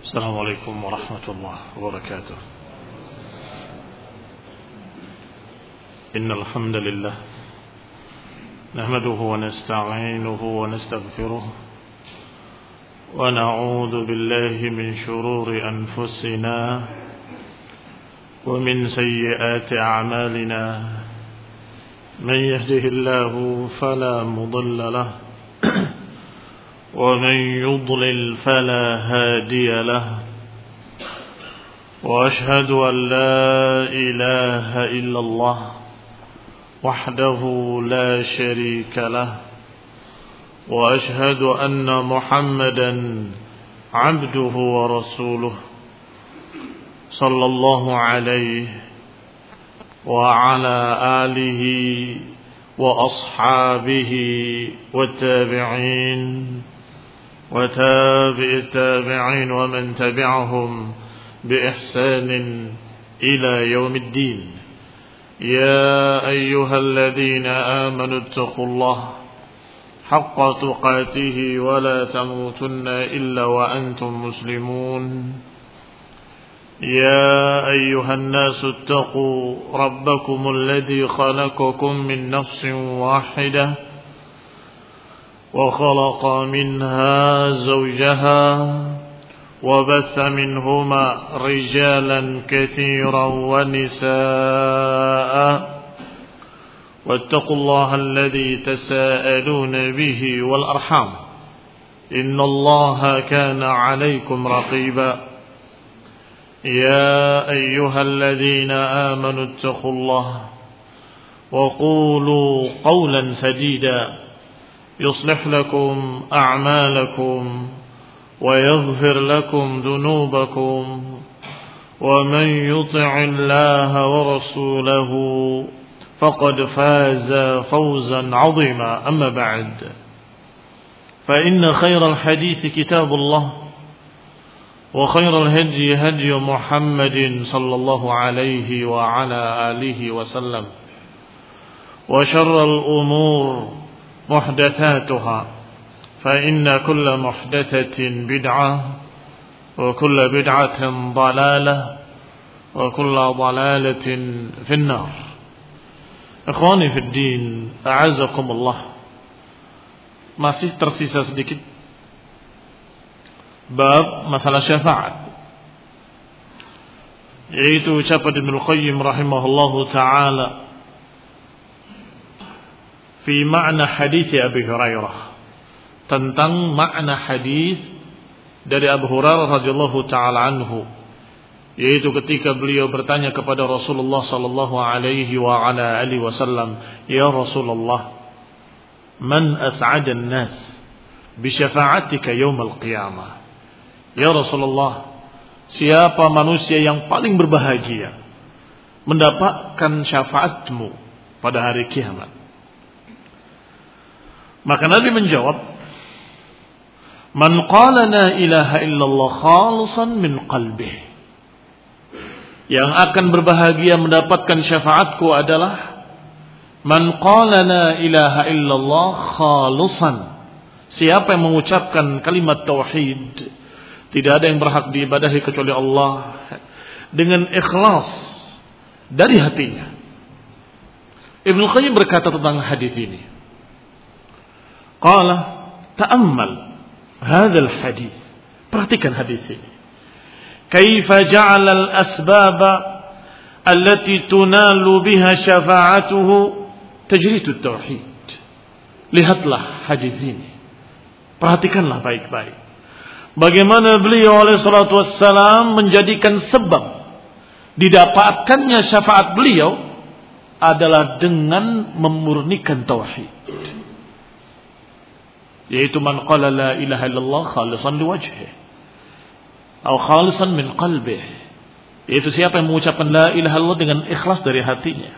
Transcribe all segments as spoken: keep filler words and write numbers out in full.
السلام عليكم ورحمة الله وبركاته. إن الحمد لله نحمده ونستعينه ونستغفره ونعوذ بالله من شرور أنفسنا ومن سيئات أعمالنا. من يهده الله فلا مضل له ومن يضلل فلا هادي له، وأشهد أن لا إله إلا الله وحده لا شريك له، وأشهد أن محمدا عبده ورسوله صلى الله عليه وعلى آله وأصحابه والتابعين وتابع التابعين ومن تبعهم بإحسان إلى يوم الدين. يا أيها الذين آمنوا اتقوا الله حق تقاته ولا تموتن إلا وأنتم مسلمون. يا أيها الناس اتقوا ربكم الذي خلقكم من نفس واحدة وخلق منها زوجها وبث منهما رجالا كثيرا ونساء، واتقوا الله الذي تساءلون به والأرحام إن الله كان عليكم رقيبا. يا أيها الذين آمنوا اتقوا الله وقولوا قولا سديدا يصلح لكم أعمالكم ويغفر لكم ذنوبكم، ومن يطع الله ورسوله فقد فاز فوزا عظيما. أما بعد، فإن خير الحديث كتاب الله، وخير الهدي هدي محمد صلى الله عليه وعلى آله وسلم، وشر الأمور محدثاتها، فإن كل محدثة بدعة وكل بدعة ضلالة وكل ضلالة في النار. Ikhwani fi din, a'azakumullah. Masih tersisa sedikit bab masalah syafaat, yaitu ucapan Ibnu Qayyim rahimahullahu taala fi makna hadis Abi Hurairah, tentang makna hadis dari Abu Hurairah radhiyallahu taala anhu, yaitu ketika beliau bertanya kepada Rasulullah sallallahu alaihi wa ala alihi wasallam, "Ya Rasulullah, man as'adan nas bi syafa'atika yaumil qiyamah?" Ya Rasulullah, siapa manusia yang paling berbahagia mendapatkan syafaatmu pada hari kiamat? Maka Nabi menjawab, "Man qala la ilaha illallah khalisan min qalbih." Yang akan berbahagia mendapatkan syafaatku adalah man qala la ilaha illallah khalisan. Siapa yang mengucapkan kalimat tauhid, tidak ada yang berhak diibadahi kecuali Allah, dengan ikhlas dari hatinya. Ibnu Qayyim berkata tentang hadis ini, qala ta'ammal hadzal hadis. Perhatikan hadis ini. Kaifa ja'ala al-asbab allati tunalu biha syafa'atuhu tajridut tauhid. Lihatlah hadis ini. Perhatikanlah baik-baik. Bagaimana beliau alaihi salatu wassalam menjadikan sebab didapatkannya syafaat beliau adalah dengan memurnikan tauhid, yaitu man qala la ilaha illallah khalisan liwajhihi atau khalisan min qalbihi, yaitu siapa yang mengucapkan la ilaha illallah dengan ikhlas dari hatinya.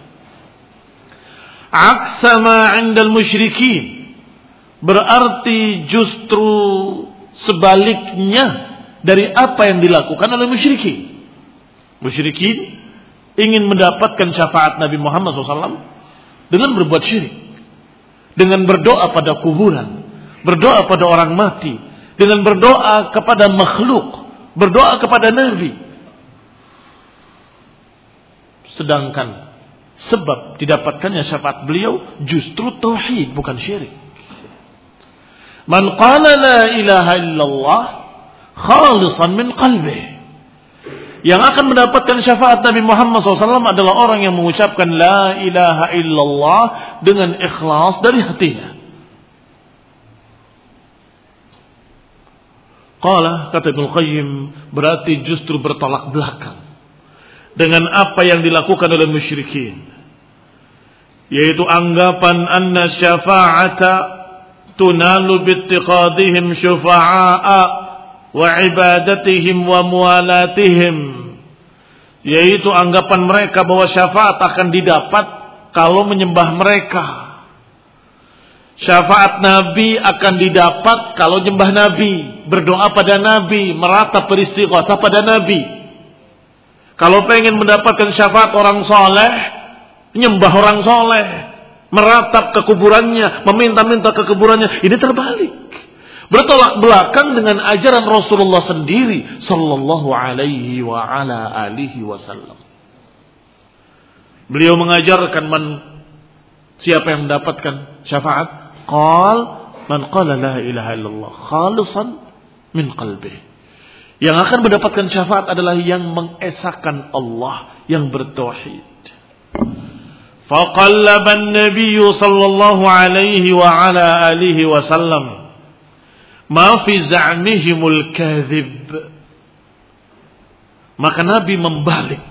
Aksa ma 'indal musyrikin, berarti justru sebaliknya dari apa yang dilakukan oleh musyrikin. Musyrikin ingin mendapatkan syafaat Nabi Muhammad shallallahu alaihi wasallam dengan berbuat syirik, dengan berdoa pada kuburan, berdoa pada orang mati, dengan berdoa kepada makhluk, berdoa kepada Nabi. Sedangkan sebab didapatkannya syafaat beliau justru tauhid, bukan syirik. Man qala la ilaha illallah khalisan min qalbih. Yang akan mendapatkan syafaat Nabi Muhammad shallallahu alaihi wasallam adalah orang yang mengucapkan la ilaha illallah dengan ikhlas dari hatinya. Qala, kata Ibnu Qayyim, berarti justru bertolak belakang dengan apa yang dilakukan oleh musyrikin, yaitu anggapan anna syafa'ata tunalu bittiqadihim syufa'a wa ibadatihim wa mualatihim, yaitu anggapan mereka bahwa syafaat akan didapat kalau menyembah mereka. Syafaat Nabi akan didapat kalau menyembah Nabi, berdoa pada Nabi, meratap beristighatsah pada Nabi. Kalau pengen mendapatkan syafaat orang soleh, menyembah orang soleh, meratap ke kuburannya, meminta-minta ke kuburannya. Ini terbalik, bertolak belakang dengan ajaran Rasulullah sendiri sallallahu alaihi wa ala alihi wasallam. Beliau mengajarkan man, siapa yang mendapatkan syafaat? Qal man qala la ilaha illallah khalisan min qalbih. Yang akan mendapatkan syafaat adalah yang mengesahkan Allah, yang bertauhid. Faqallaba an-nabiy sallallahu alaihi wa ala alihi wasallam ma fi za'mihimul kadhib. Maka Nabi membalik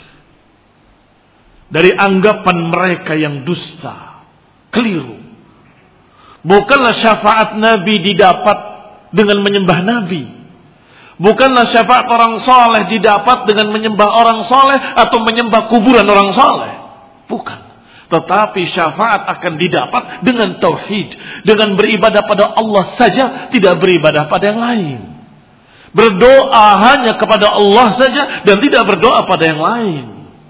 dari anggapan mereka yang dusta, keliru. Bukanlah syafaat Nabi didapat dengan menyembah Nabi. Bukanlah syafaat orang soleh didapat dengan menyembah orang soleh atau menyembah kuburan orang soleh. Bukan. Tetapi syafaat akan didapat dengan tauhid, dengan beribadah pada Allah saja, tidak beribadah pada yang lain. Berdoa hanya kepada Allah saja dan tidak berdoa pada yang lain.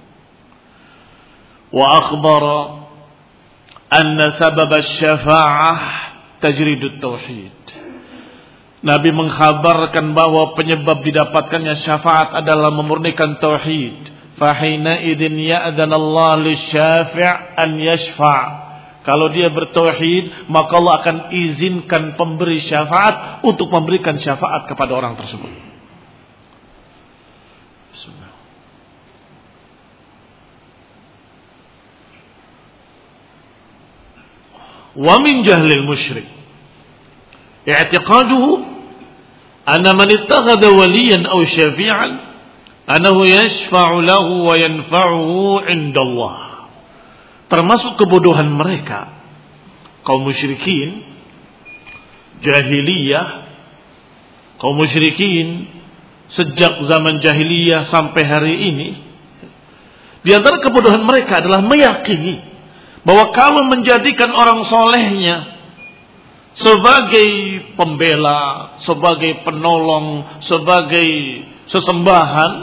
Wa akhbara anna sabab asy-syafa'ah tajridut tauhid. Nabi mengkhabarkan bahwa penyebab didapatkannya syafaat adalah memurnikan tauhid. Fahina idin ya'dan Allah lisyafi' an yashfa'. Kalau dia bertauhid, maka Allah akan izinkan pemberi syafaat untuk memberikan syafaat kepada orang tersebut. Bismillah. Wa min jahlil musyrik i'tiqaduhu anna man ittakhadha waliyan aw syafi'an annahu yashfa'u lahu wa yanfa'uhu 'inda Allah. Termasuk kebodohan mereka kaum musyrikin jahiliyah, kaum musyrikin sejak zaman jahiliyah sampai hari ini. Di antara kebodohan mereka adalah meyakini bahwa kalau menjadikan orang solehnya sebagai pembela, sebagai penolong, sebagai sesembahan,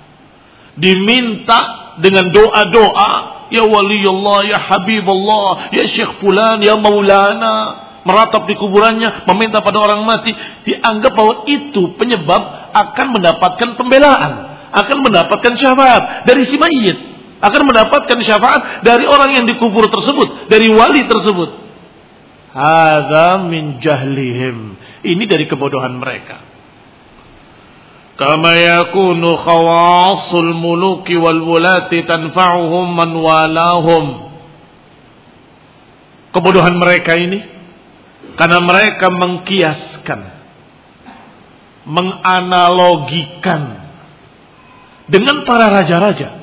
diminta dengan doa-doa, ya waliyullah, ya habibullah, ya syekh fulan, ya maulana, meratap di kuburannya, meminta pada orang mati, dianggap bahwa itu penyebab akan mendapatkan pembelaan, akan mendapatkan syafaat dari si mayit, akan mendapatkan syafaat dari orang yang dikubur tersebut, dari wali tersebut. Hadza min jahlihim. Ini dari kebodohan mereka. Kama yakunu khawasul muluki wal wulati tanfa'uhum man walahum. Kebodohan mereka ini karena mereka mengkiaskan, menganalogikan dengan para raja-raja.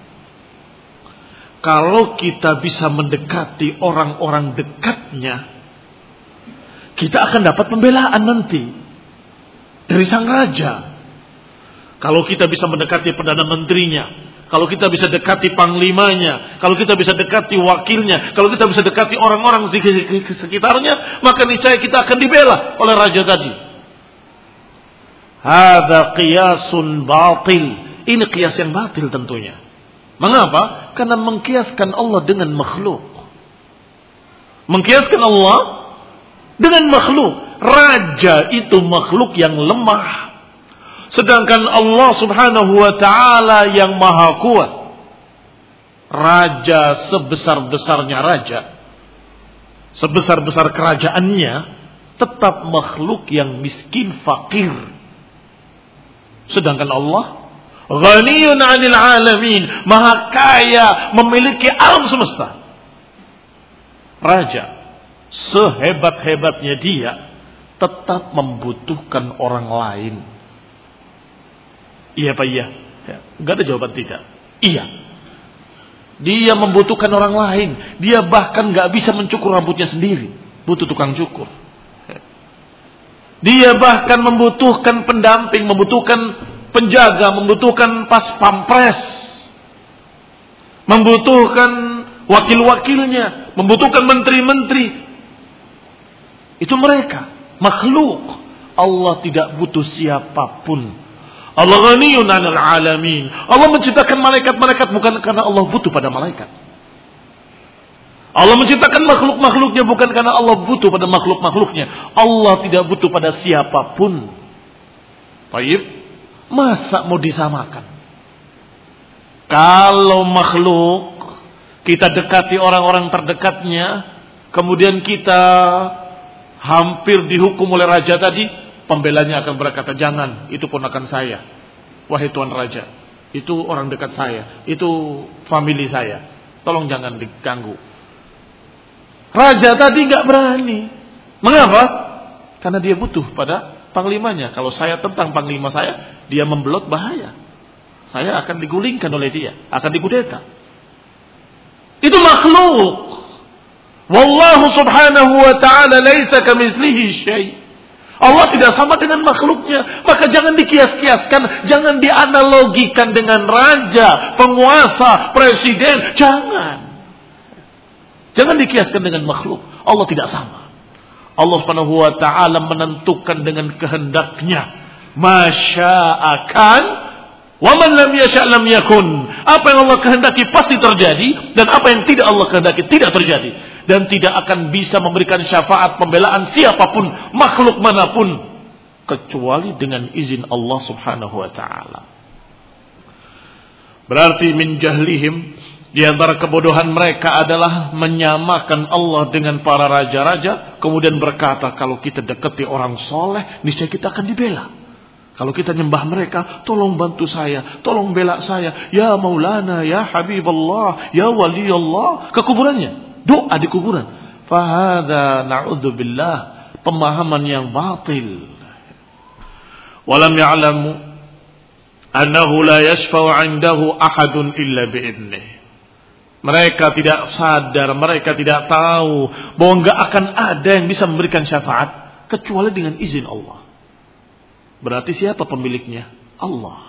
Kalau kita bisa mendekati orang-orang dekatnya, kita akan dapat pembelaan nanti dari sang raja. Kalau kita bisa mendekati perdana menterinya, kalau kita bisa dekati panglimanya, kalau kita bisa dekati wakilnya, kalau kita bisa dekati orang-orang di sekitarnya, maka niscaya kita akan dibela oleh raja tadi. Hadza qiyasun batil. Ini qiyas yang batil tentunya. Mengapa? Karena mengkiaskan Allah dengan makhluk. Mengkiaskan Allah dengan makhluk. Raja itu makhluk yang lemah. Sedangkan Allah Subhanahu wa taala yang maha kuat, raja sebesar-besarnya raja, sebesar-besar kerajaannya, tetap makhluk yang miskin fakir. Sedangkan Allah ghaniyun 'anil 'alamin, maha kaya, memiliki alam semesta. Raja sehebat-hebatnya dia tetap membutuhkan orang lain. Iya Pak, iya. Ya, enggak ada jawaban tidak. Iya. Dia membutuhkan orang lain. Dia bahkan enggak bisa mencukur rambutnya sendiri. Butuh tukang cukur. Ya. Dia bahkan membutuhkan pendamping, membutuhkan penjaga, membutuhkan pas pampres, membutuhkan wakil-wakilnya, membutuhkan menteri-menteri. Itu mereka, makhluk. Allah tidak butuh siapapun. Allah ghaniyun 'anil 'alamin. Allah menciptakan malaikat-malaikat bukan karena Allah butuh pada malaikat. Allah menciptakan makhluk-makhluknya bukan karena Allah butuh pada makhluk-makhluknya. Allah tidak butuh pada siapapun. Baik, masa mau disamakan? Kalau makhluk kita dekati orang-orang terdekatnya, kemudian kita hampir dihukum oleh raja tadi, pembelanya akan berkata, jangan, itu ponakan saya. Wahai Tuan Raja, itu orang dekat saya, itu famili saya, tolong jangan diganggu. Raja tadi gak berani. Mengapa? Karena dia butuh pada panglimanya. Kalau saya tentang panglima saya, dia membelot, bahaya. Saya akan digulingkan oleh dia, akan dikudeta. Itu makhluk. Wallahu subhanahu wa ta'ala laisa kamitslihi syai'. Allah tidak sama dengan makhluknya. Maka jangan dikias-kiaskan, jangan dianalogikan dengan raja, penguasa, presiden. Jangan. Jangan dikiaskan dengan makhluk. Allah tidak sama. Allah Subhanahu wa taala menentukan dengan kehendaknya. Masya'akan wa man lam yasha' lam yakun. Apa yang Allah kehendaki pasti terjadi, dan apa yang tidak Allah kehendaki tidak terjadi. Dan tidak akan bisa memberikan syafaat pembelaan siapapun, makhluk manapun, kecuali dengan izin Allah Subhanahu wa taala. Berarti min jahlihim, di antara kebodohan mereka adalah menyamakan Allah dengan para raja-raja, kemudian berkata, kalau kita dekati orang soleh, niscaya kita akan dibela. Kalau kita nyembah mereka, tolong bantu saya, tolong bela saya, ya Maulana, ya Habiballah, ya Wali Allah, ke kuburannya. Doa di kuburan. Fahadha na'udzubillah, pemahaman yang batil. Walam ya'lamu annahu la yashfa'u 'indahu ahadun illa bi'idnih. Mereka tidak sadar, mereka tidak tahu bahwa enggak akan ada yang bisa memberikan syafaat kecuali dengan izin Allah. Berarti siapa pemiliknya? Allah.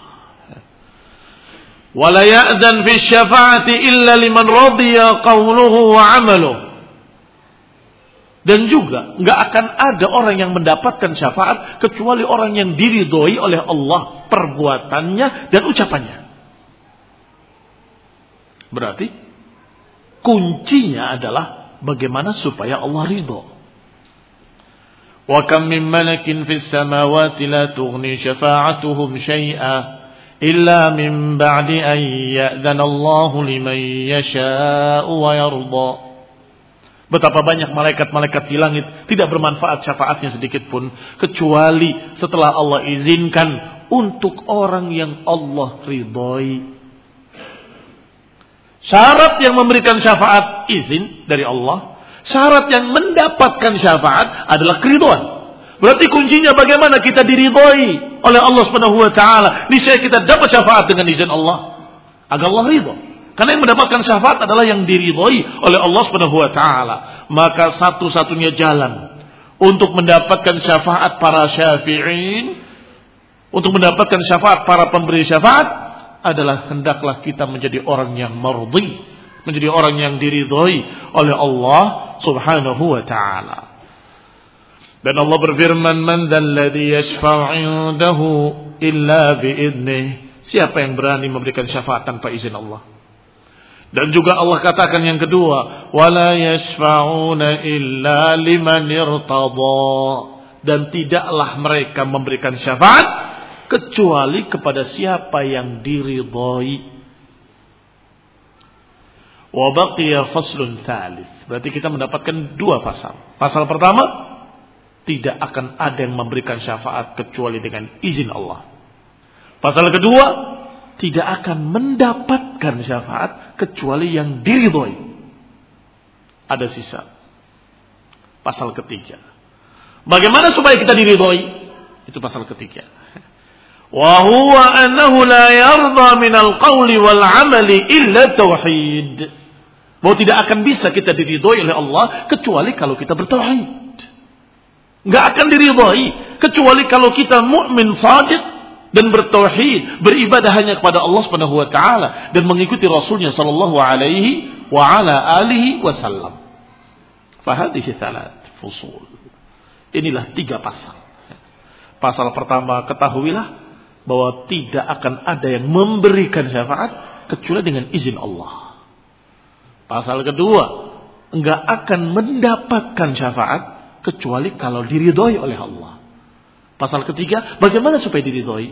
Wala ya'dan fi syafa'ati illa liman radiya qawluhu wa 'amaluhu. Dan juga enggak akan ada orang yang mendapatkan syafaat kecuali orang yang diridhoi oleh Allah perbuatannya dan ucapannya. Berarti kuncinya adalah bagaimana supaya Allah ridho. Wa kam min malakin fis samawati la tughni syafa'atuhum syai'a illa min ba'di an ya'dhana Allahu liman yasha'u wa yarda. Betapa banyak malaikat-malaikat di langit tidak bermanfaat syafaatnya sedikit pun kecuali setelah Allah izinkan untuk orang yang Allah ridhoi. Syarat yang memberikan syafaat izin dari Allah, syarat yang mendapatkan syafaat adalah keridhaan. Berarti kuncinya bagaimana kita diridhoi oleh Allah Subhanahu wa taala. Niscaya kita dapat syafaat dengan izin Allah agar Allah ridho. Karena yang mendapatkan syafaat adalah yang diridhoi oleh Allah Subhanahu wa taala. Maka satu-satunya jalan untuk mendapatkan syafaat para syafi'in, untuk mendapatkan syafaat para pemberi syafaat adalah hendaklah kita menjadi orang yang mardhi, menjadi orang yang diridhoi oleh Allah Subhanahu wa taala. Dan Allah berfirman, man dzalladzi yashfa'u 'indahu illa bi'idnih. Siapa yang berani memberikan syafaat tanpa izin Allah? Dan juga Allah katakan yang kedua, wala yashfa'una illa liman irtada. Dan tidaklah mereka memberikan syafaat kecuali kepada siapa yang diridhoi. Wa baqiya faslun tsalits. Berarti kita mendapatkan dua pasal. Pasal pertama, tidak akan ada yang memberikan syafaat kecuali dengan izin Allah. Pasal kedua, tidak akan mendapatkan syafaat kecuali yang diridhoi. Ada sisa. Pasal ketiga. Bagaimana supaya kita diridhoi? Itu pasal ketiga. Wa huwa annahu la yarda minal qawli wal amali illa tauhid. Bahwa tidak akan bisa kita diridhoi oleh Allah kecuali kalau kita bertauhid. Enggak akan diridhoi kecuali kalau kita mukmin shadiq dan bertauhid, beribadah hanya kepada Allah Subhanahu wa taala dan mengikuti Rasulnya sallallahu alaihi wa ala alihi wasallam. Fa hadhihi thalath fusul. Inilah tiga pasal. Pasal pertama, ketahuilah bahwa tidak akan ada yang memberikan syafaat kecuali dengan izin Allah. Pasal kedua, enggak akan mendapatkan syafaat kecuali kalau diridhoi oleh Allah. Pasal ketiga, bagaimana supaya diridhoi?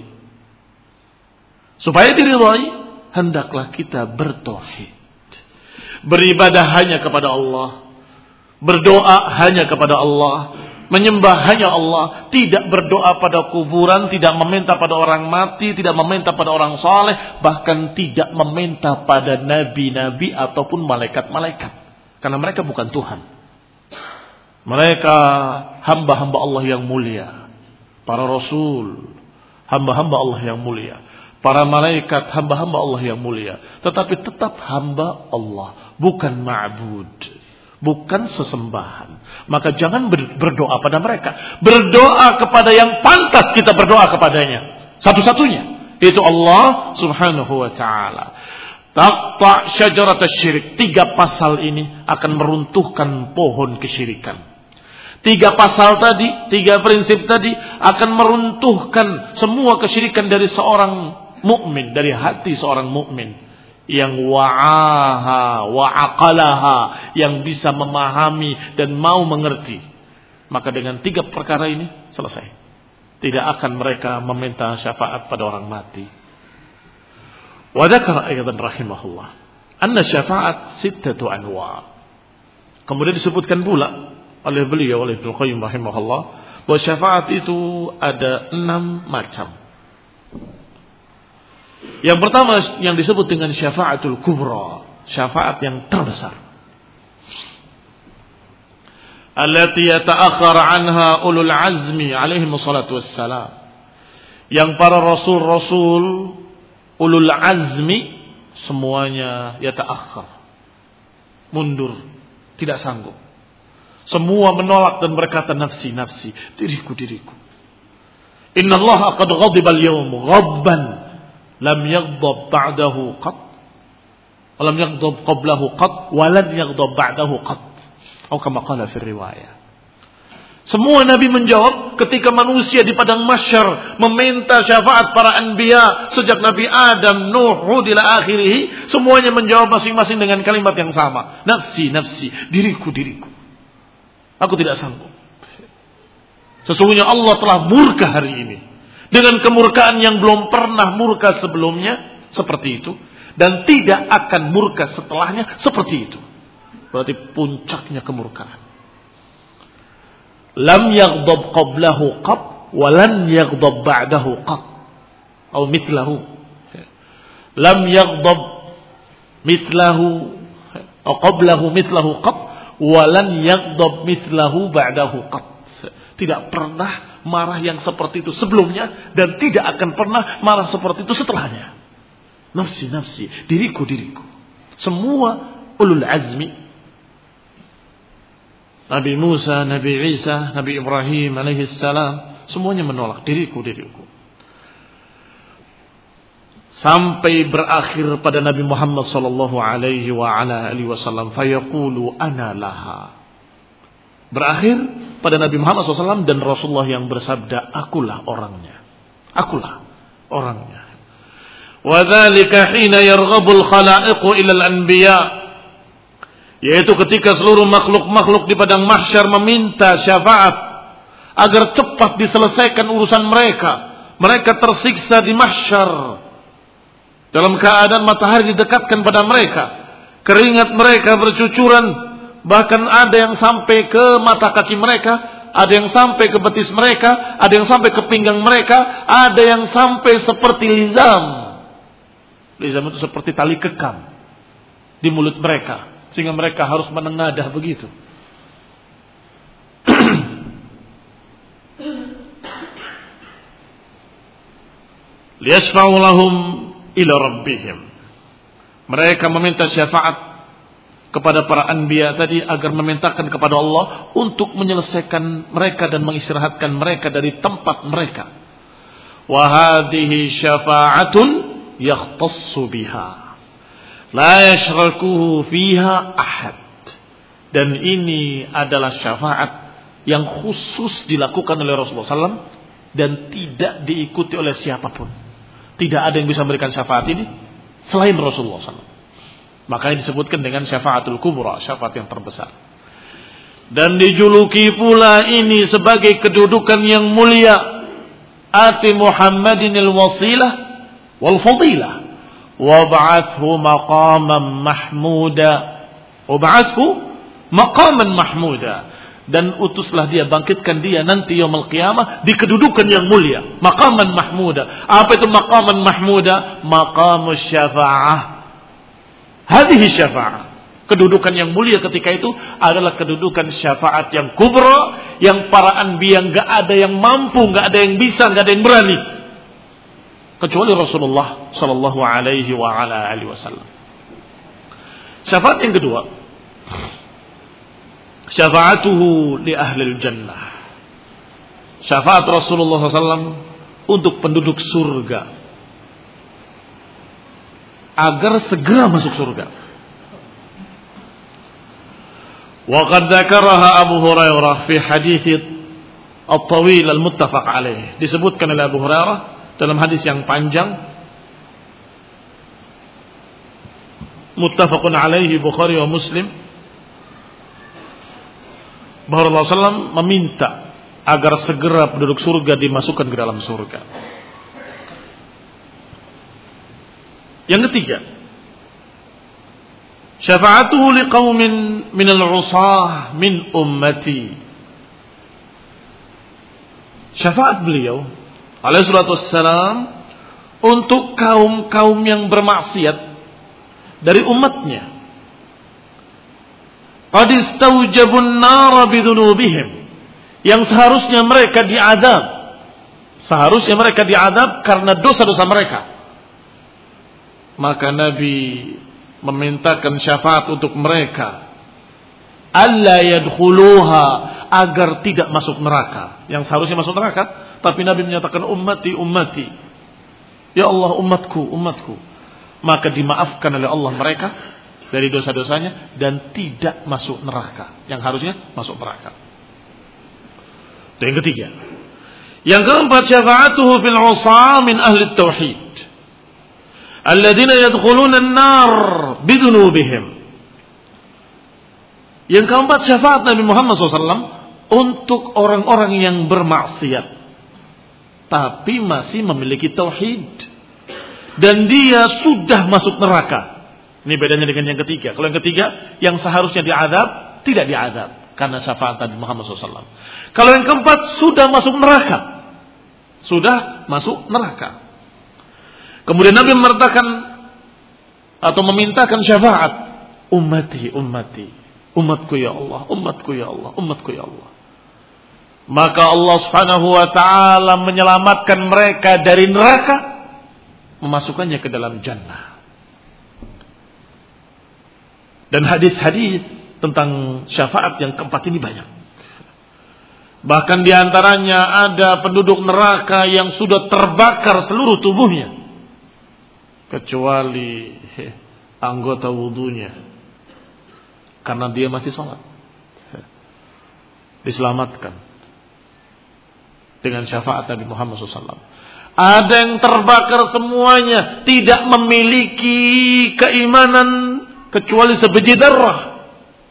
Supaya diridhoi, hendaklah kita bertauhid. Beribadah hanya kepada Allah. Berdoa hanya kepada Allah. Menyembah hanya Allah, tidak berdoa pada kuburan, tidak meminta pada orang mati, tidak meminta pada orang saleh, bahkan tidak meminta pada nabi-nabi ataupun malaikat-malaikat. Karena mereka bukan Tuhan. Mereka hamba-hamba Allah yang mulia. Para rasul, hamba-hamba Allah yang mulia. Para malaikat, hamba-hamba Allah yang mulia. Tetapi tetap hamba Allah, bukan ma'bud. Bukan sesembahan. Maka jangan berdoa pada mereka. Berdoa kepada yang pantas kita berdoa kepadanya. Satu-satunya. Itu Allah subhanahu wa ta'ala. Taqta' syajarat syirik. Tiga pasal ini akan meruntuhkan pohon kesyirikan. Tiga pasal tadi, tiga prinsip tadi akan meruntuhkan semua kesyirikan dari seorang mukmin, dari hati seorang mukmin. Yang wa'aha wa'aqalaha, yang bisa memahami dan mau mengerti. Maka dengan tiga perkara ini selesai. Tidak akan mereka meminta syafaat pada orang mati. Wa dzakara aidan rahimahullah anna syafaat sittatu anwa'. Kemudian disebutkan pula oleh beliau, oleh Ibnu Qayyim rahimahullah, bahwa syafaat itu ada enam macam. Yang pertama yang disebut dengan syafaatul kubra, syafaat yang terbesar. Allati yata'akhkhar anha ulul azmi alaihi wassalatu wassalam. Yang para rasul-rasul ulul azmi semuanya yata'akhkhar, mundur, tidak sanggup. Semua menolak dan berkata nafsi nafsi, diriku diriku. Inna Allah qad ghadiba al-yawm ghadban lam yaghdab ba'dahu qat, lam yaghdab qablahu qat, wa lan yaghdab ba'dahu qat. Atau kama qala fi riwayah. Semua nabi menjawab ketika manusia di padang mahsyar meminta syafaat para anbiya sejak Nabi Adam, Nuh, Hud ila akhirih, semuanya menjawab masing-masing dengan kalimat yang sama. Nafsi, nafsi, diriku, diriku. Aku tidak sanggup. Sesungguhnya Allah telah murka hari ini dengan kemurkaan yang belum pernah murka sebelumnya seperti itu, dan tidak akan murka setelahnya seperti itu. Berarti puncaknya kemurkaan. Lam yaghdab qablahu qat wa lan yaghdab ba'dahu qat atau mithlahu. Lam yaghdab mithlahu atau qablahu mithlahu qat wa lan yaghdab mithlahu ba'dahu qat. Tidak pernah marah yang seperti itu sebelumnya dan tidak akan pernah marah seperti itu setelahnya. Nafsi, nafsi, diriku, diriku. Semua ulul azmi, Nabi Musa, Nabi Isa, Nabi Ibrahim alaihi salam, semuanya menolak, diriku, diriku. Sampai berakhir pada Nabi Muhammad sallallahu alaihi wa ala alihi wasallam, fayaqulu ana laha. Berakhir pada Nabi Muhammad sallallahu alaihi wasallam dan Rasulullah yang bersabda, akulah orangnya. Akulah orangnya. Wa dzalika hina yarghabul khalaiqu ila al-anbiya, yaitu ketika seluruh makhluk-makhluk di padang mahsyar meminta syafaat agar cepat diselesaikan urusan mereka, Mereka tersiksa di mahsyar dalam keadaan matahari didekatkan pada mereka, keringat mereka bercucuran, bahkan ada yang sampai ke mata kaki mereka, ada yang sampai ke betis mereka, ada yang sampai ke pinggang mereka, ada yang sampai seperti lizam. Lizam itu seperti tali kekam di mulut mereka, sehingga mereka harus menengadah begitu. Liyashfa'u lahum ila rabbihim. Mereka meminta syafaat kepada para anbiya tadi agar memintakan kepada Allah untuk menyelesaikan mereka dan mengistirahatkan mereka dari tempat mereka. Wa hadhihi syafa'atun yakhtassu biha la yashrakuhu fiha ahad. Dan ini adalah syafaat yang khusus dilakukan oleh Rasulullah sallallahu alaihi wasallam dan tidak diikuti oleh siapapun. Tidak ada yang bisa memberikan syafaat ini selain Rasulullah sallallahu alaihi wasallam. Makanya disebutkan dengan syafaatul kubra, syafaat yang terbesar. Dan dijuluki pula ini sebagai kedudukan yang mulia. Ati Muhammadinil wasilah wal fadilah wab'athu maqaman mahmuda. Wab'athu maqaman mahmuda. Dan utuslah dia, bangkitkan dia nanti yaumul qiyamah di kedudukan yang mulia, maqaman mahmuda. Apa itu maqaman mahmuda? Maqamus syafa'ah. Hadhihi syafa'ah. Kedudukan yang mulia ketika itu adalah kedudukan syafaat yang kubra, yang para anbiya enggak ada yang mampu, enggak ada yang bisa, enggak ada yang berani kecuali Rasulullah sallallahu alaihi wa ala alihi wasallam. Syafaat yang kedua, syafa'atuhu li ahlil jannah. Syafaat Rasulullah sallallahu alaihi wasallam untuk penduduk surga agar segera masuk surga. Wa qad dzakaraha Abu Hurairah fi hadits at-tawil al-muttafaq alaih. Disebutkan oleh Abu Hurairah dalam hadis yang panjang muttafaqun alaihi Bukhari wa Muslim, bahwa Rasulullah sallallahu alaihi wasallam meminta agar segera penduduk surga dimasukkan ke dalam surga. Yang ketiga, syafa'atuhu liqaumin minal 'usah min ummati. Syafaat beliau alaihi salatu wassalam untuk kaum-kaum yang bermaksiat dari umatnya. Qad istawjabun nara bidunubihim, yang seharusnya mereka diadab, seharusnya mereka diadab karena dosa-dosa mereka. Maka Nabi memintakan syafaat untuk mereka, alla yadkhuluha, agar tidak masuk neraka. Yang seharusnya masuk neraka, tapi Nabi menyatakan ummati ummati, ya Allah umatku umatku. Maka dimaafkan oleh Allah mereka dari dosa-dosanya dan tidak masuk neraka, yang harusnya masuk neraka. Dan yang ketiga, yang keempat, syafa'atuhu fil 'usah min ahli tauhid alladzina yadkhuluna an-nar bidunubihim. Yang keempat, syafaat Nabi Muhammad shallallahu alaihi wasallam untuk orang-orang yang bermaksiat tapi masih memiliki tauhid dan dia sudah masuk neraka. Ini bedanya dengan yang ketiga. Kalau yang ketiga, yang seharusnya diadab tidak diadab karena syafaat Nabi Muhammad shallallahu alaihi wasallam. Kalau yang keempat, sudah masuk neraka, sudah masuk neraka. Kemudian Nabi memerintahkan atau memintakan syafaat, ummati ummati, umatku ya Allah, umatku ya Allah, umatku ya Allah. Maka Allah Subhanahu wa taala menyelamatkan mereka dari neraka, memasukkannya ke dalam jannah. Dan hadis-hadis tentang syafaat yang keempat ini banyak. Bahkan diantaranya ada penduduk neraka yang sudah terbakar seluruh tubuhnya kecuali anggota wudunya, karena dia masih sholat, diselamatkan dengan syafaat Nabi Muhammad shallallahu alaihi wasallam. Ada yang terbakar semuanya, tidak memiliki keimanan kecuali sebiji darah,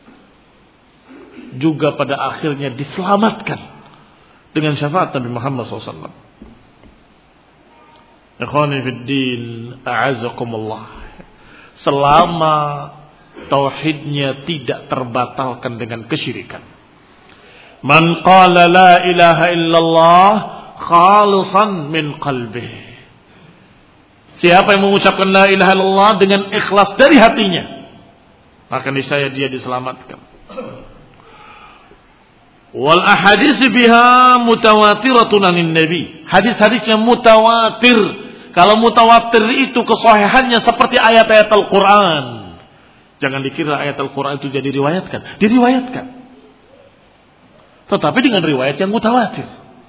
juga pada akhirnya diselamatkan dengan syafaat Nabi Muhammad shallallahu alaihi wasallam. Ikhwani fid din, a'azakumullah. Selama tauhidnya tidak terbatalkan dengan kesyirikan. Man qala la ilaha illallah khalisan min qalbih. Siapa yang mengucapkan la ilaha illallah dengan ikhlas dari hatinya, maka niscaya dia diselamatkan. Wal ahadits biha mutawatiratun anin nabi. Hadis-hadisnya mutawatir. Kalau mutawatir itu kesahihannya seperti ayat-ayat Al-Qur'an. Jangan dikira ayat Al-Qur'an itu jadi diriwayatkan. Diriwayatkan. Tetapi dengan riwayat yang mutawatir.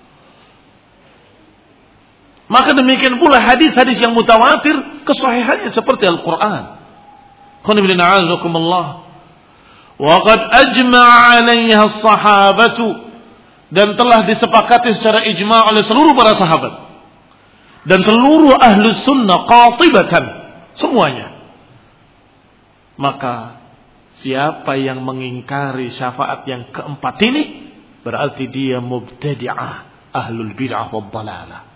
Maka demikian pula hadis-hadis yang mutawatir kesahihannya seperti Al-Qur'an. Qul inna a'udzukumullah. Wa qad ajma'a 'alaiha as-sahabatu, dan telah disepakati secara ijma' oleh seluruh para sahabat dan seluruh ahlus sunnah qatibatan, semuanya. Maka siapa yang mengingkari syafaat yang keempat ini berarti dia mubtadi'ah, ahlul bid'ah wad dhalalah.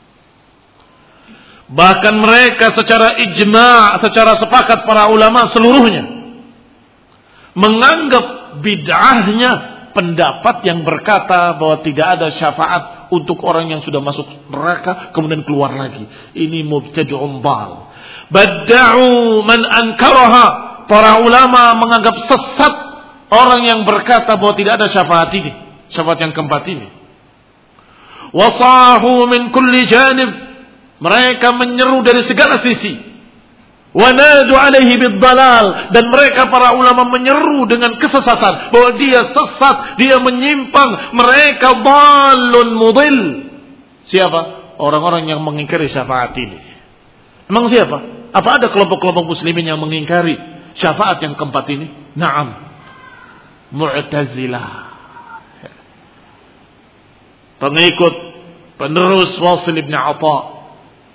Bahkan mereka secara ijma', secara sepakat para ulama seluruhnya menganggap bid'ahnya pendapat yang berkata bahwa tidak ada syafaat untuk orang yang sudah masuk neraka kemudian keluar lagi. Ini mubtadi'un dhal. Badda'u man ankaraha. Para ulama menganggap sesat orang yang berkata bahwa tidak ada syafaat ini, syafaat yang keempat ini. Wasahu min kulli janib. Mereka menyeru dari segala sisi. Wanadu alaihi bid-dhalal, dan mereka para ulama menyeru dengan kesesatan bahwa dia sesat, dia menyimpang, mereka dhalun mudil. Siapa? Orang-orang yang mengingkari syafaat ini. Emang siapa? Apa ada kelompok-kelompok muslimin yang mengingkari syafaat yang keempat ini? Naam. Mu'tazilah. Pengikut penerus Wasil ibn Atha.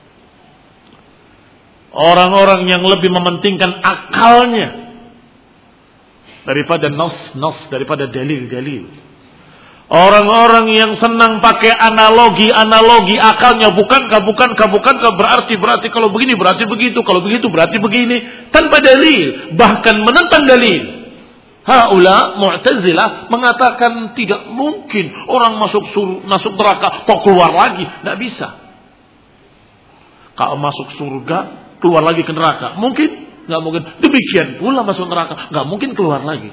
Orang-orang yang lebih mementingkan akalnya daripada nas-nas, daripada dalil-dalil. Orang-orang yang senang pakai analogi-analogi akalnya, bukankah, bukankah, bukankah, berarti, berarti, kalau begini berarti begitu, kalau begitu berarti begini, tanpa dalil, bahkan menentang dalil. Haula Mu'tazilah mengatakan tidak mungkin orang masuk sur, masuk neraka kok keluar lagi, tidak bisa. Kalau masuk surga keluar lagi ke neraka, mungkin? Nggak mungkin. Demikian pula masuk neraka, nggak mungkin keluar lagi.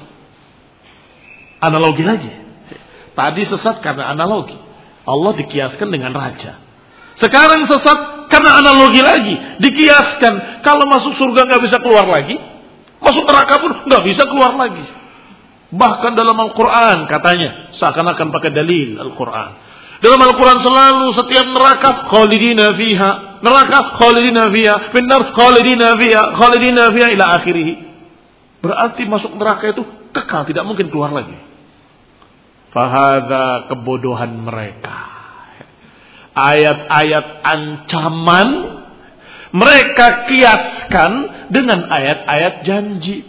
Analogi lagi. Tadi sesat karena analogi. Allah dikiaskan dengan raja. Sekarang sesat karena analogi lagi. Dikiaskan. Kalau masuk surga nggak bisa keluar lagi, masuk neraka pun nggak bisa keluar lagi. Bahkan dalam Al-Quran katanya seakan-akan pakai dalil Al-Quran. Dalam Al-Quran selalu setiap neraka khalidina fiha, neraka khalidina fiha, finnar khalidina fiha, khalidina fiha ila akhirih. Berarti masuk neraka itu kekal, tidak mungkin keluar lagi. Fahadha kebodohan mereka. Ayat-ayat ancaman mereka kiaskan dengan ayat-ayat janji.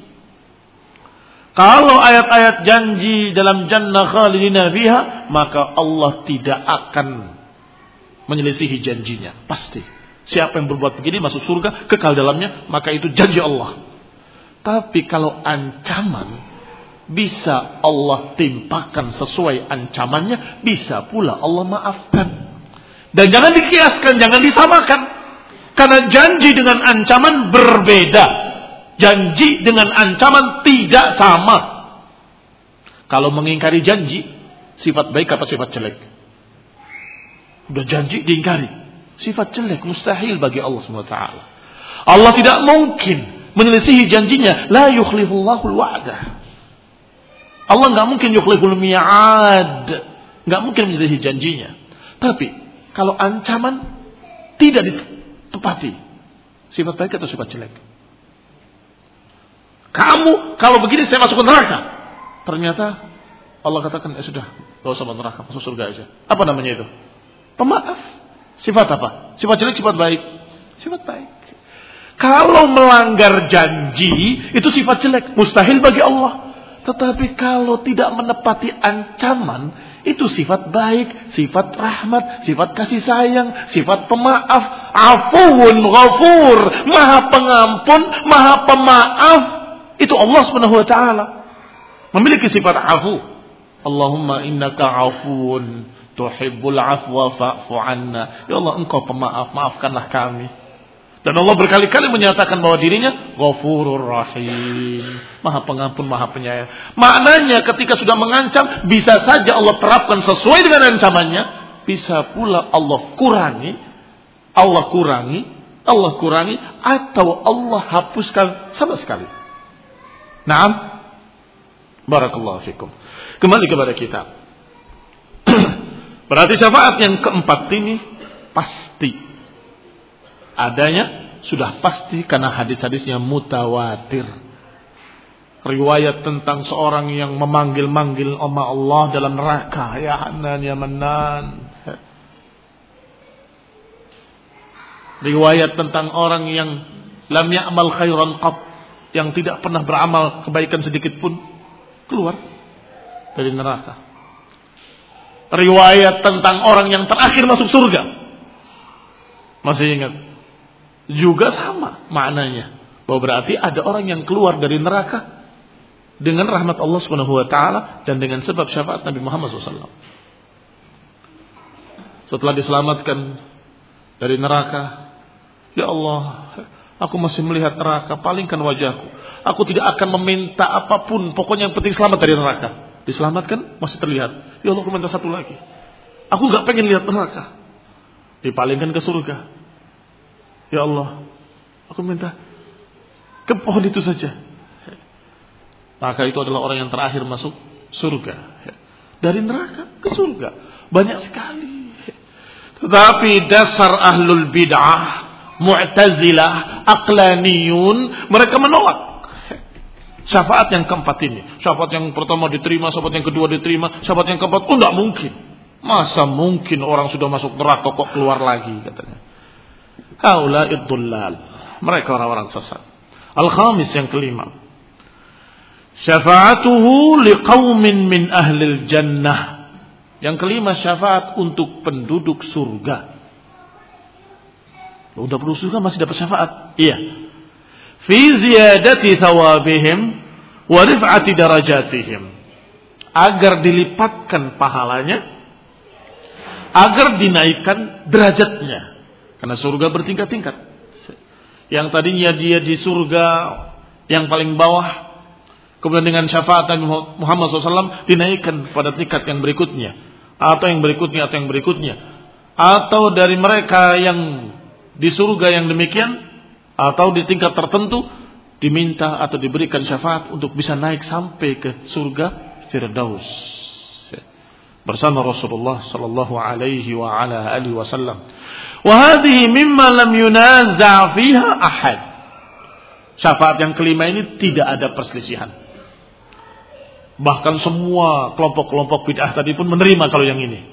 Kalau ayat-ayat janji dalam jannah khalidina fiha, maka Allah tidak akan menyelisihi janjinya. Pasti. Siapa yang berbuat begini masuk surga, kekal dalamnya, maka itu janji Allah. Tapi kalau ancaman, bisa Allah timpakan sesuai ancamannya, bisa pula Allah maafkan. Dan jangan dikiaskan, jangan disamakan. Karena janji dengan ancaman berbeda. Janji dengan ancaman tidak sama. Kalau mengingkari janji, sifat baik apa sifat jelek? Udah janji diingkari, sifat jelek, mustahil bagi Allah subhanahu wa taala. Allah tidak mungkin menyelisihi janjinya. La yukhlifullahu al-wa'dah. Allah enggak mungkin yukhliful mi'ad. Enggak mungkin menyelisihi janjinya. Tapi kalau ancaman tidak ditepati, sifat baik atau sifat jelek? Kamu kalau begini saya masuk ke neraka. Ternyata Allah katakan, eh sudah, gak usah masuk neraka, masuk surga aja. Apa namanya itu? Pemaaf. Sifat apa? Sifat jelek, sifat baik? Sifat baik. Kalau melanggar janji, itu sifat jelek, mustahil bagi Allah. Tetapi kalau tidak menepati ancaman, Itu sifat baik, sifat rahmat, sifat kasih sayang, sifat pemaaf. Afuun ghafur, maha pengampun, maha pemaaf. Itu Allah Subhanahu wa taala. Memiliki sifat afu. Allahumma innaka afuun tuhibbul afwa fa'fu anna. Ya Allah, engkau pemaaf, maafkanlah kami. Dan Allah berkali-kali menyatakan bahwa dirinya Ghafurur Rahim, maha pengampun, maha penyayang. Maknanya ketika sudah mengancam, bisa saja Allah terapkan sesuai dengan ancamannya, bisa pula Allah kurangi, Allah kurangi, Allah kurangi, atau Allah hapuskan sama sekali. Naam, barakallahu fikum. Kembali kepada kita. Berarti syafaat yang keempat ini pasti adanya, sudah pasti karena hadis-hadisnya mutawatir. Riwayat tentang seorang yang memanggil-manggil nama Allah dalam neraka, ya Hanan ya Mannan. Riwayat tentang orang yang lam ya'mal khairan qat, yang tidak pernah beramal kebaikan sedikit pun, keluar dari neraka. Riwayat tentang orang yang terakhir masuk surga, masih ingat? Juga sama maknanya, bahwa berarti ada orang yang keluar dari neraka dengan rahmat Allah Subhanahu wa taala dan dengan sebab syafaat Nabi Muhammad shallallahu alaihi wasallam. Setelah diselamatkan dari neraka, ya Allah, aku masih melihat neraka, palingkan wajahku. Aku tidak akan meminta apapun, pokoknya yang penting selamat dari neraka. Diselamatkan, masih terlihat. Ya Allah, aku minta satu lagi. Aku gak pengen lihat neraka. Dipalingkan ke surga. Ya Allah, aku minta ke pohon itu saja. Maka itu adalah orang yang terakhir masuk surga. Dari neraka ke surga. Banyak sekali. Tetapi dasar ahlul bid'ah, mu'tazilah, aqlaniyun, mereka menolak syafaat yang keempat ini. Syafaat yang pertama diterima, syafaat yang kedua diterima, syafaat yang keempat, oh tidak mungkin. Masa mungkin orang sudah masuk neraka kok keluar lagi, katanya. Haula'id dhullal, mereka orang-orang sesat. Al-khamis, yang kelima, syafa'atuhu liqaumin min ahlil jannah. Yang kelima, syafaat untuk penduduk surga. Udah perlu surga masih dapat syafaat? Iya. Fi ziyadati thawabihim wa rif'ati darajatihim, agar dilipatkan pahalanya, agar dinaikkan derajatnya. Karena surga bertingkat-tingkat. Yang tadinya dia di surga yang paling bawah, kemudian dengan syafaat Nabi Muhammad shallallahu alaihi wasallam dinaikkan pada tingkat yang berikutnya, atau yang berikutnya, atau yang berikutnya. Atau dari mereka yang di surga yang demikian, atau di tingkat tertentu, diminta atau diberikan syafaat untuk bisa naik sampai ke surga Firdaus bersama Rasulullah sallallahu alaihi wa ala alihi wasallam. Wa hadhihi mimma lam yunaza' fiha ahad. Syafaat yang kelima ini tidak ada perselisihan. Bahkan semua kelompok-kelompok bid'ah tadi pun menerima kalau yang ini.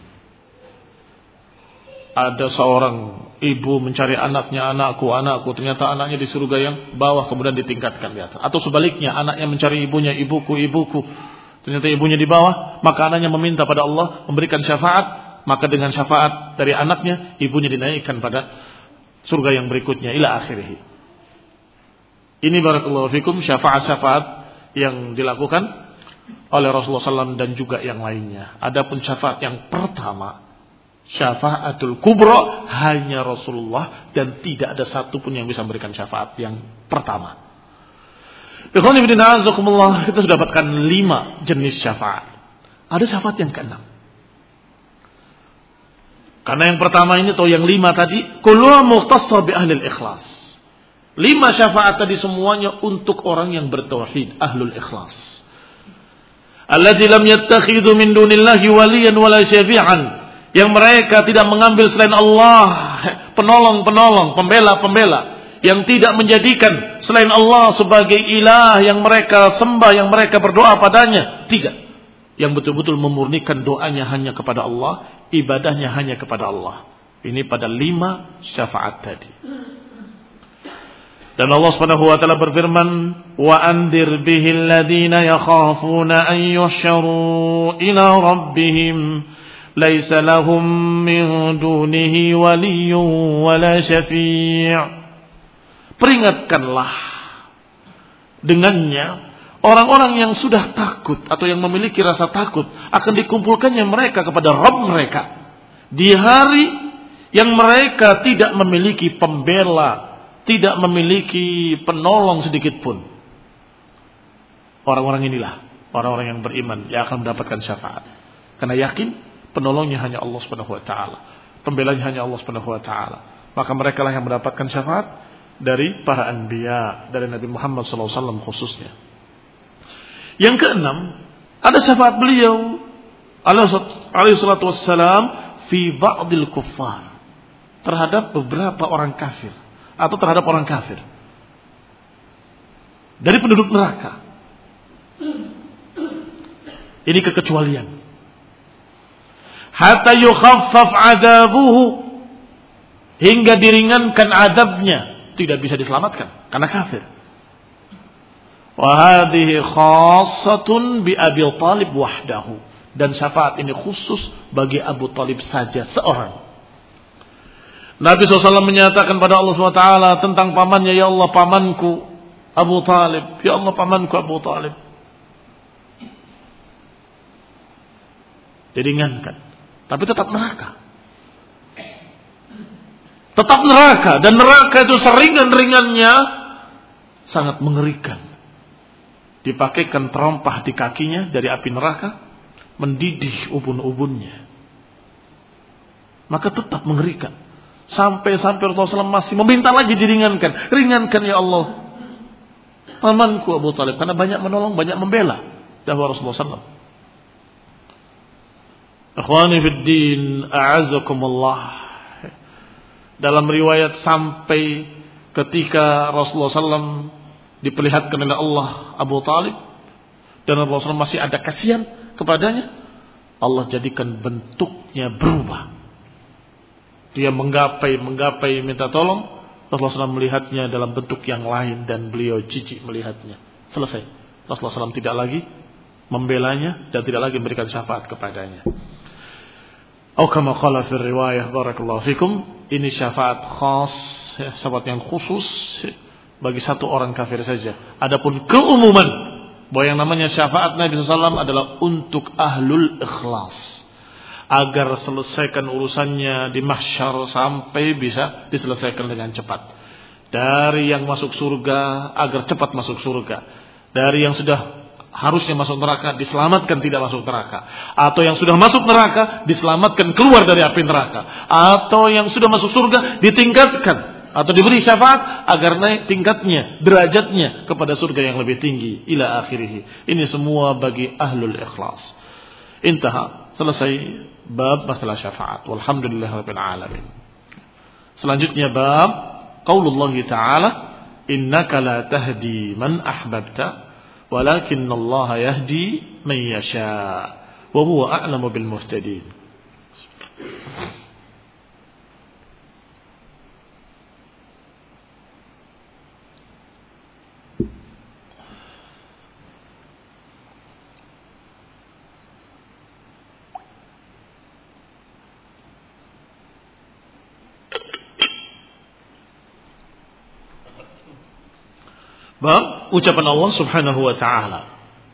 Ada seorang ibu mencari anaknya, anakku, anakku, ternyata anaknya di surga yang bawah, kemudian ditingkatkan di atas. Atau sebaliknya, anaknya mencari ibunya, ibuku, ibuku, ternyata ibunya di bawah, maka anaknya meminta pada Allah memberikan syafaat, maka dengan syafaat dari anaknya, ibunya dinaikkan pada surga yang berikutnya, ila akhirih. Ini barakallahu fikum syafaat-syafaat yang dilakukan oleh Rasulullah sallallahu alaihi wasallam dan juga yang lainnya. Adapun syafaat yang pertama, syafaatul kubra, hanya Rasulullah dan tidak ada satupun yang bisa memberikan syafaat yang pertama. Ikhwan fillah, azakumullah, kita sudah dapatkan lima jenis syafaat. Ada syafaat yang keenam. Karena yang pertama ini atau yang lima tadi, kulluha mukhtassah bi ahlil ikhlas. Lima syafaat tadi semuanya untuk orang yang bertauhid, ahlul ikhlas. Alladzi lam yattakhidhu min dunillahi waliyan wala syafi'an. Yang mereka tidak mengambil selain Allah penolong-penolong, pembela-pembela, yang tidak menjadikan selain Allah sebagai ilah yang mereka sembah, yang mereka berdoa padanya. Tidak. Yang betul-betul memurnikan doanya hanya kepada Allah, ibadahnya hanya kepada Allah. Ini pada lima syafaat tadi. Dan Allah Subhanahu wa taala berfirman, "Wa andir bihil ladzina yakhafuna an yuhsyaru ila rabbihim laisa lahum min dunihi waliyyun wala syafi'." Peringatkanlah dengannya orang-orang yang sudah takut atau yang memiliki rasa takut akan dikumpulkannya mereka kepada Rabb mereka di hari yang mereka tidak memiliki pembela, tidak memiliki penolong sedikit pun. Orang-orang inilah orang-orang yang beriman yang akan mendapatkan syafaat. Karena yakin penolongnya hanya Allah Subhanahu wa taala, pembelanya hanya Allah Subhanahu wa taala. Maka mereka lah yang mendapatkan syafaat dari para anbiya, dari Nabi Muhammad sallallahu alaihi wasallam khususnya. Yang keenam, ada syafaat beliau alaihi salatu wassalam fi ba'dil kuffar, terhadap beberapa orang kafir atau terhadap orang kafir dari penduduk neraka. Ini kekecualian. Hatta yukhaffaf adabuhu, hingga diringankan adabnya, tidak bisa diselamatkan karena kafir. Wa hadhihi khassatun bi Abi Thalib wahdahu, dan syafaat ini khusus bagi Abu Thalib saja seorang. Nabi shallallahu alaihi wasallam menyatakan pada Allah subhanahu wa taala tentang pamannya, ya Allah pamanku Abu Thalib, ya Allah pamanku Abu Thalib. Diringankan, tapi tetap neraka. Tetap neraka, dan neraka itu seringan-ringannya sangat mengerikan. Dipakaikan terompah di kakinya dari api neraka, mendidih ubun-ubunnya. Maka tetap mengerikan. Sampai-sampai Rasulullah shallallahu alaihi wasallam masih meminta lagi diringankan. Ringankan ya Allah pamanku Abu Thalib, karena banyak menolong, banyak membela dakwah Rasulullah shallallahu alaihi wasallam. Ikhwani fid din, a'azzakumullah. Dalam riwayat sampai ketika Rasulullah shallallahu alaihi wasallam diperlihatkan oleh Allah Abu Thalib, dan Rasulullah shallallahu alaihi wasallam masih ada kasihan kepadanya, Allah jadikan bentuknya berubah. Dia menggapai, menggapai, minta tolong. Rasulullah shallallahu alaihi wasallam melihatnya dalam bentuk yang lain dan beliau jijik melihatnya. Selesai. Rasulullah shallallahu alaihi wasallam tidak lagi membelanya dan tidak lagi memberikan syafaat kepadanya. Atau kama qala fi riwayah, barakallahu fikum, ini syafaat khas, syafaat yang khusus bagi satu orang kafir saja. Adapun keumuman bahwa yang namanya syafaat Nabi shallallahu alaihi wasallam adalah untuk ahlul ikhlas, agar selesaikan urusannya di mahsyar sampai bisa diselesaikan dengan cepat. Dari yang masuk surga agar cepat masuk surga. Dari yang sudah harusnya masuk neraka diselamatkan tidak masuk neraka. Atau yang sudah masuk neraka diselamatkan keluar dari api neraka. Atau yang sudah masuk surga ditingkatkan atau diberi syafaat agar naik tingkatnya, derajatnya kepada surga yang lebih tinggi. Ila akhirih. Ini semua bagi ahlul ikhlas. Intaha, selesai bab masalah syafaat. Walhamdulillahirabbil alamin. Selanjutnya bab qaulullah ta'ala, innaka la tahdi man ahbabta walakinnallaha yahdi man yasha wa huwa a'lamu bil muhtadin. Bab ucapan Allah Subhanahu wa taala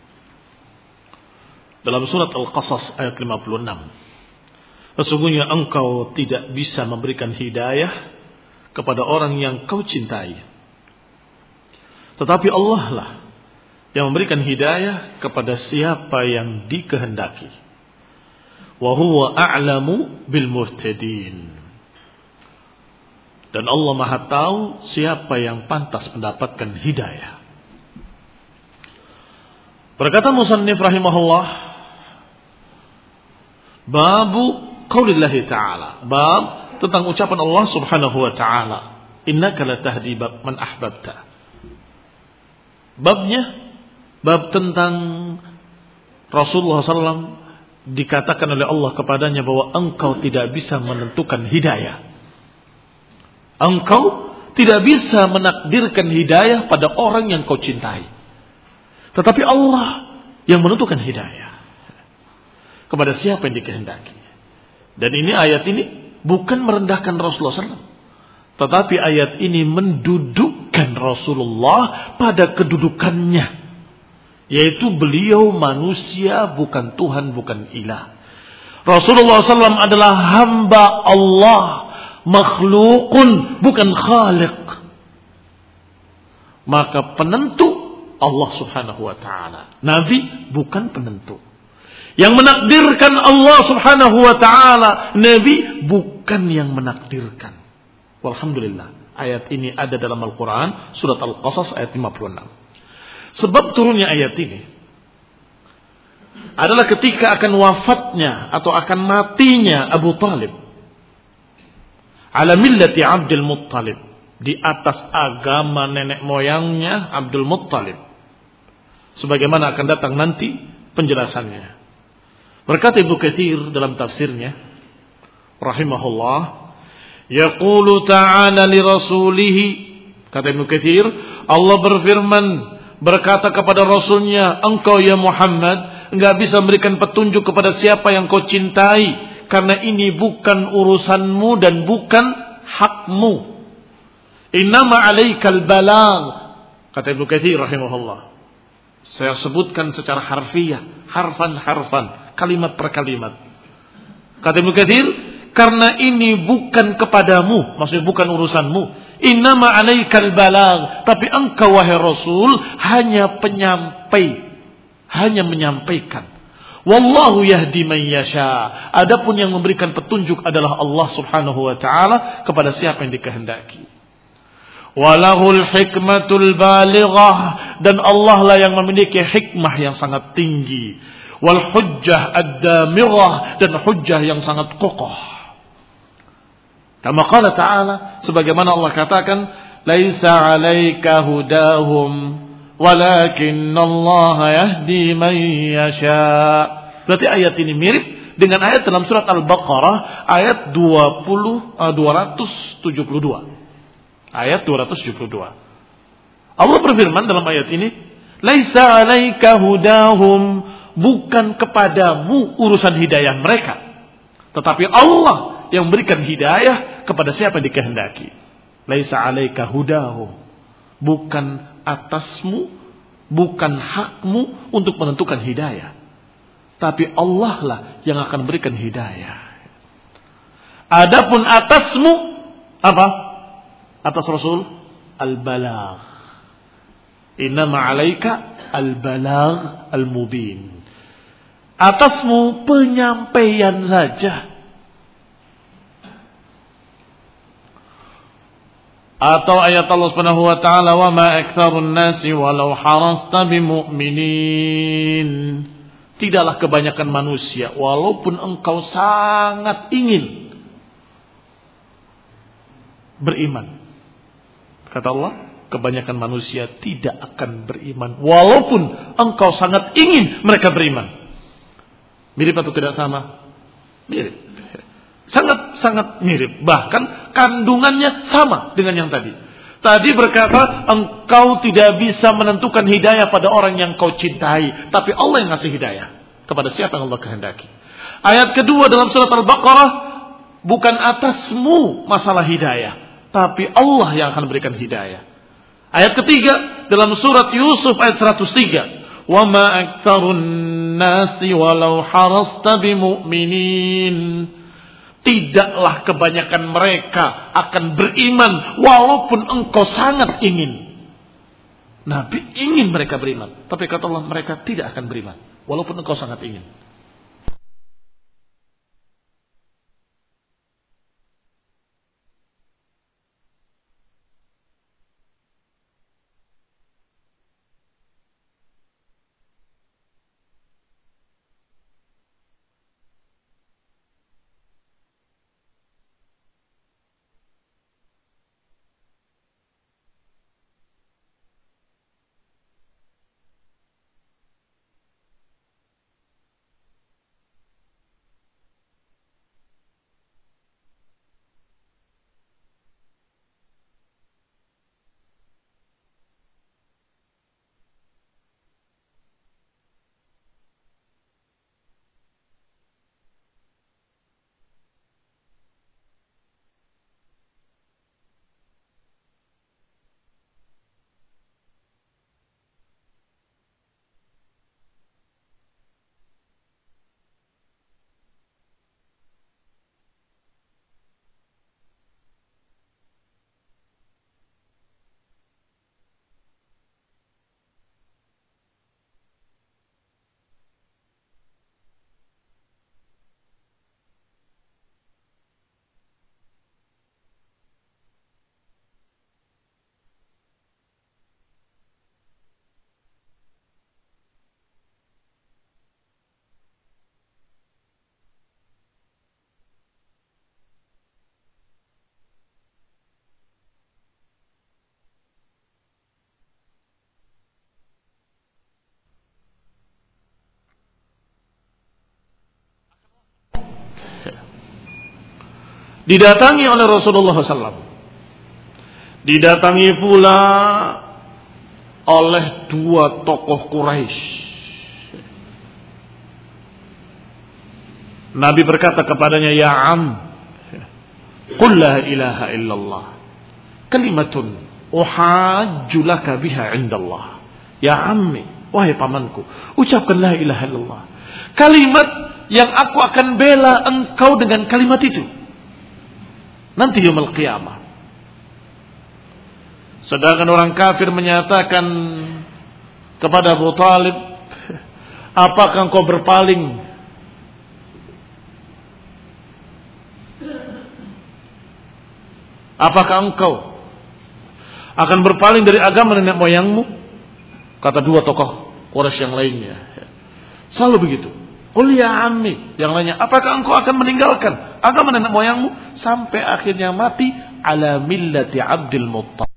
dalam surat Al-Qasas ayat lima puluh enam. Sesungguhnya engkau tidak bisa memberikan hidayah kepada orang yang kau cintai, tetapi Allah lah yang memberikan hidayah kepada siapa yang dikehendaki. Wa huwa a'lamu bil muhtadin. Dan Allah Maha tahu siapa yang pantas mendapatkan hidayah. Berkata musannif rahimahullah, babu qaulillahi ta'ala, bab tentang ucapan Allah Subhanahu wa ta'ala, innaka la tahdi man ahbabta. Babnya bab tentang Rasulullah sallallahu alaihi wasallam dikatakan oleh Allah kepadanya bahwa engkau tidak bisa menentukan hidayah. Engkau tidak bisa menakdirkan hidayah pada orang yang kau cintai. Tetapi Allah yang menentukan hidayah kepada siapa yang dikehendaki. Dan ini ayat ini bukan merendahkan Rasulullah shallallahu alaihi wasallam. Tetapi ayat ini mendudukkan Rasulullah pada kedudukannya. Yaitu beliau manusia, bukan Tuhan, bukan ilah. Rasulullah shallallahu alaihi wasallam adalah hamba Allah. Makhlukun, bukan khaliq. Maka penentu Allah subhanahu wa ta'ala. Nabi bukan penentu. Yang menakdirkan Allah subhanahu wa ta'ala. Nabi bukan yang menakdirkan. Walhamdulillah. Ayat ini ada dalam Al-Quran. Surat Al-Qasas ayat lima puluh enam. Sebab turunnya ayat ini adalah ketika akan wafatnya atau akan matinya Abu Talib. Ala millati Abdul Muttalib. Di atas agama nenek moyangnya Abdul Muttalib. Sebagaimana akan datang nanti penjelasannya. Berkata Ibnu Katsir dalam tafsirnya rahimahullah, yaqulu ta'ala li rasulih, kata Ibnu Katsir, Allah berfirman, berkata kepada Rasulnya, engkau ya Muhammad enggak bisa memberikan petunjuk kepada siapa yang kau cintai, karena ini bukan urusanmu dan bukan hakmu. Innama alaikal balagh, kata Ibnu Katsir rahimahullah. Saya sebutkan secara harfiah, harfan-harfan, kalimat per kalimat. Kata Ibnu Katsir, karena ini bukan kepadamu, maksudnya bukan urusanmu. Innama alaikal balagh, tapi engkau wahai Rasul hanya penyampai, hanya menyampaikan. Wallahu yahdi man yasha. Adapun yang memberikan petunjuk adalah Allah Subhanahu wa taala kepada siapa yang dikehendaki. Walahul hikmatul balighah, dan Allah lah yang memiliki hikmah yang sangat tinggi. Wal hujjah ad-damirah, dan hujjah yang sangat kokoh. Kama qala ta'ala, sebagaimana Allah katakan, laisa 'alaika hudahum walakinnallaha yahdi man yasha. Berarti ayat ini mirip dengan ayat dalam surat Al-Baqarah ayat dua puluh, dua ratus tujuh puluh dua. Ayat dua ratus tujuh puluh dua. Allah berfirman dalam ayat ini, laisa 'alaika hudahum, bukan kepadamu urusan hidayah mereka, tetapi Allah yang memberikan hidayah kepada siapa yang dikehendaki. Laisa 'alaika hudahum, bukan atasmu, bukan hakmu untuk menentukan hidayah, tapi Allah lah yang akan berikan hidayah. Adapun atasmu apa? Atas Rasul al-balagh. Innama 'alaika al-balagh al-mubin. Atasmu penyampaian saja. Atau ayat Allah Subhanahu wa taala, wa ma aktsarun nasi walau harasta bimu'minin. Tidaklah kebanyakan manusia walaupun engkau sangat ingin beriman. Kata Allah, kebanyakan manusia tidak akan beriman walaupun engkau sangat ingin mereka beriman. Mirip atau tidak sama? Mirip. Sangat-sangat mirip. Bahkan kandungannya sama dengan yang tadi. Tadi berkata, engkau tidak bisa menentukan hidayah pada orang yang kau cintai, tapi Allah yang ngasih hidayah kepada siapa yang Allah kehendaki. Ayat kedua dalam surat Al-Baqarah, bukan atasmu masalah hidayah, tapi Allah yang akan berikan hidayah. Ayat ketiga dalam surat Yusuf ayat seratus tiga, wa ma aktsarun nasi walau harasta bimu'minin. Tidaklah kebanyakan mereka akan beriman walaupun engkau sangat ingin. Nabi ingin mereka beriman, tapi kata Allah mereka tidak akan beriman walaupun engkau sangat ingin. Didatangi oleh Rasulullah shallallahu alaihi wasallam. Didatangi pula oleh dua tokoh Quraisy. Nabi berkata kepadanya, ya am, qul la ilaha illallah, kalimatun uhajju laka biha indallah. Ya ammi, wahai pamanku, ucapkan la ilaha illallah, kalimat yang aku akan bela engkau dengan kalimat itu nanti yaumul qiyamah. Sedangkan orang kafir menyatakan kepada Abu Talib, apakah engkau berpaling Apakah engkau akan berpaling dari agama nenek moyangmu? Kata dua tokoh Quraisy yang lainnya. Selalu begitu. Qul ya ammi, yang lainnya, apakah engkau akan meninggalkan agama nenek moyangmu? Sampai akhirnya mati ala millati Abdul Muttalib,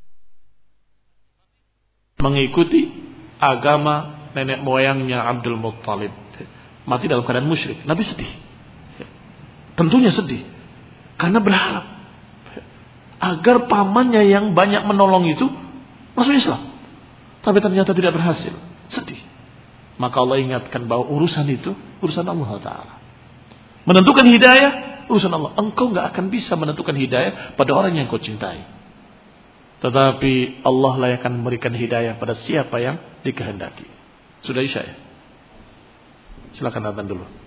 mengikuti agama nenek moyangnya Abdul Muttalib. Mati dalam keadaan musyrik. Nabi sedih. Tentunya sedih. Karena berharap agar pamannya yang banyak menolong itu masuk Islam. Tapi ternyata tidak berhasil. Sedih. Maka Allah ingatkan bahwa urusan itu urusan Allah Ta'ala. Menentukan hidayah urusan Allah. Engkau gak akan bisa menentukan hidayah pada orang yang kau cintai. Tetapi Allah lah yang akan memberikan hidayah pada siapa yang dikehendaki. Sudah Isya ya? Silakan datang dulu.